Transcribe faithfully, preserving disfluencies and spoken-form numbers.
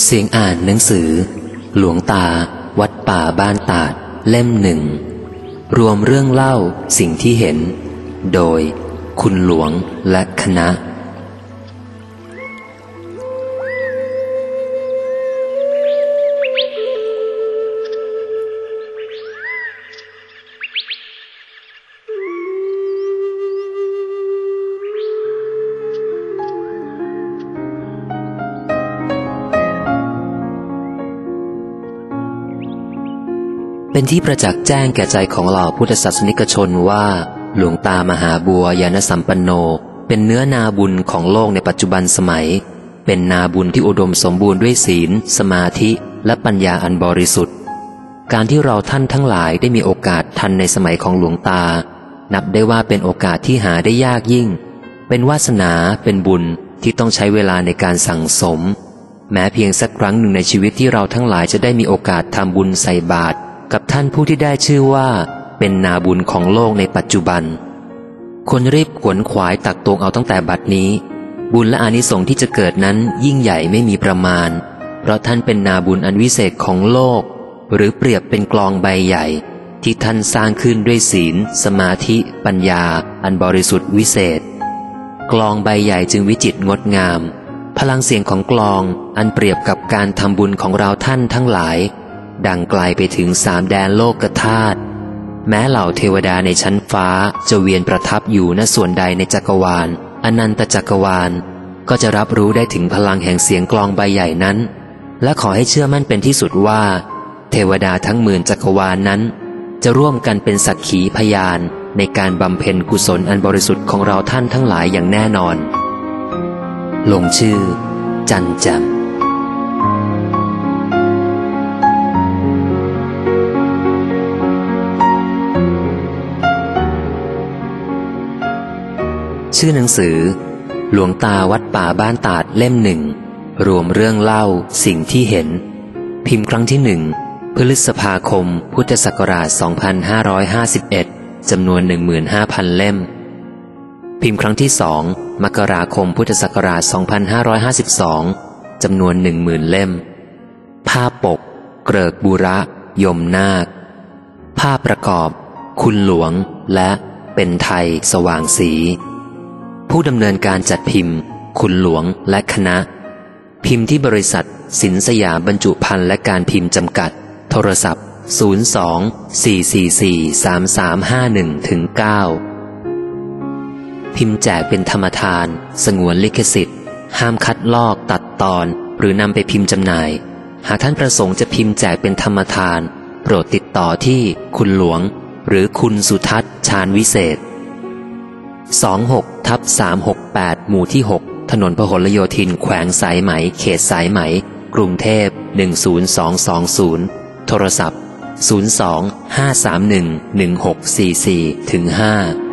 เสียงอ่านหนังสือหลวงตาวัดป่าบ้านตาดเล่มหนึ่งรวมเรื่องเล่าสิ่งที่เห็นโดยคุณหลวงและคณะเป็นที่ประจักษ์แจ้งแก่ใจของเหล่าพุทธศาสนิกชนว่าหลวงตามหาบัวยานสัมปันโนเป็นเนื้อนาบุญของโลกในปัจจุบันสมัยเป็นนาบุญที่อุดมสมบูรณ์ด้วยศีลสมาธิและปัญญาอันบริสุทธิ์การที่เราท่านทั้งหลายได้มีโอกาสทันในสมัยของหลวงตานับได้ว่าเป็นโอกาสที่หาได้ยากยิ่งเป็นวาสนาเป็นบุญที่ต้องใช้เวลาในการสั่งสมแม้เพียงสักครั้งหนึ่งในชีวิตที่เราทั้งหลายจะได้มีโอกาสทำบุญใส่บาตรกับท่านผู้ที่ได้ชื่อว่าเป็นนาบุญของโลกในปัจจุบันควรรีบขวนขวายตักตวงเอาตั้งแต่บัดนี้บุญและอานิสงส์ที่จะเกิดนั้นยิ่งใหญ่ไม่มีประมาณเพราะท่านเป็นนาบุญอันวิเศษของโลกหรือเปรียบเป็นกลองใบใหญ่ที่ท่านสร้างขึ้นด้วยศีลสมาธิปัญญาอันบริสุทธิ์วิเศษกลองใบใหญ่จึงวิจิตรงดงามพลังเสียงของกลองอันเปรียบกับการทำบุญของเราท่านทั้งหลายดังไกลไปถึงสามแดนโลกธาตุแม้เหล่าเทวดาในชั้นฟ้าจะเวียนประทับอยู่ณส่วนใดในจักรวาลอนันตจักรวาลก็จะรับรู้ได้ถึงพลังแห่งเสียงกลองใบใหญ่นั้นและขอให้เชื่อมั่นเป็นที่สุดว่าเทวดาทั้งหมื่นจักรวาลนั้นจะร่วมกันเป็นสักขีพยานในการบำเพ็ญกุศลอันบริสุทธิ์ของเราท่านทั้งหลายอย่างแน่นอนลงชื่อจันแจ่มชื่อหนังสือหลวงตาวัดป่าบ้านตาดเล่มหนึ่งรวมเรื่องเล่าสิ่งที่เห็นพิมพ์ครั้งที่หนึ่งพฤษภาคมพุทธศักราชสองพันห้าร้อยห้าสิบเอ็ดจำนวน หนึ่งหมื่นห้าพัน เล่มพิมพ์ครั้งที่สองมกราคมพุทธศักราชสองพันห้าร้อยห้าสิบสองจำนวน หนึ่งหมื่น เล่มภาพปกเกริกบุระยมนาคภาพประกอบคุณหลวงและเป็นไทยสว่างสีผู้ดำเนินการจัดพิมพ์คุณหลวงและคณะพิมพ์ที่บริษัทสินสยามบรรจุภัณฑ์และการพิมพ์จำกัดโทรศัพท์ศูนย์ สอง สี่ สี่ สี่ สาม สาม ห้า หนึ่ง ถึง เก้า พิมพ์แจกเป็นธรรมทานสงวนลิขสิทธิ์ห้ามคัดลอกตัดตอนหรือนำไปพิมพ์จำหน่ายหากท่านประสงค์จะพิมพ์แจกเป็นธรรมทานโปรดติดต่อที่คุณหลวงหรือคุณสุทัศน์ชาญวิเศษสองหกทับสามหกแปดหมู่ที่หกถนนพหลโยธินแขวงสายไหมเขตสายไหมกรุงเทพหนึ่งศูนย์สองสองศูนย์โทรศัพท์ศูนย์ สอง ห้า สาม หนึ่ง หนึ่ง หก สี่ สี่ ถึง ห้า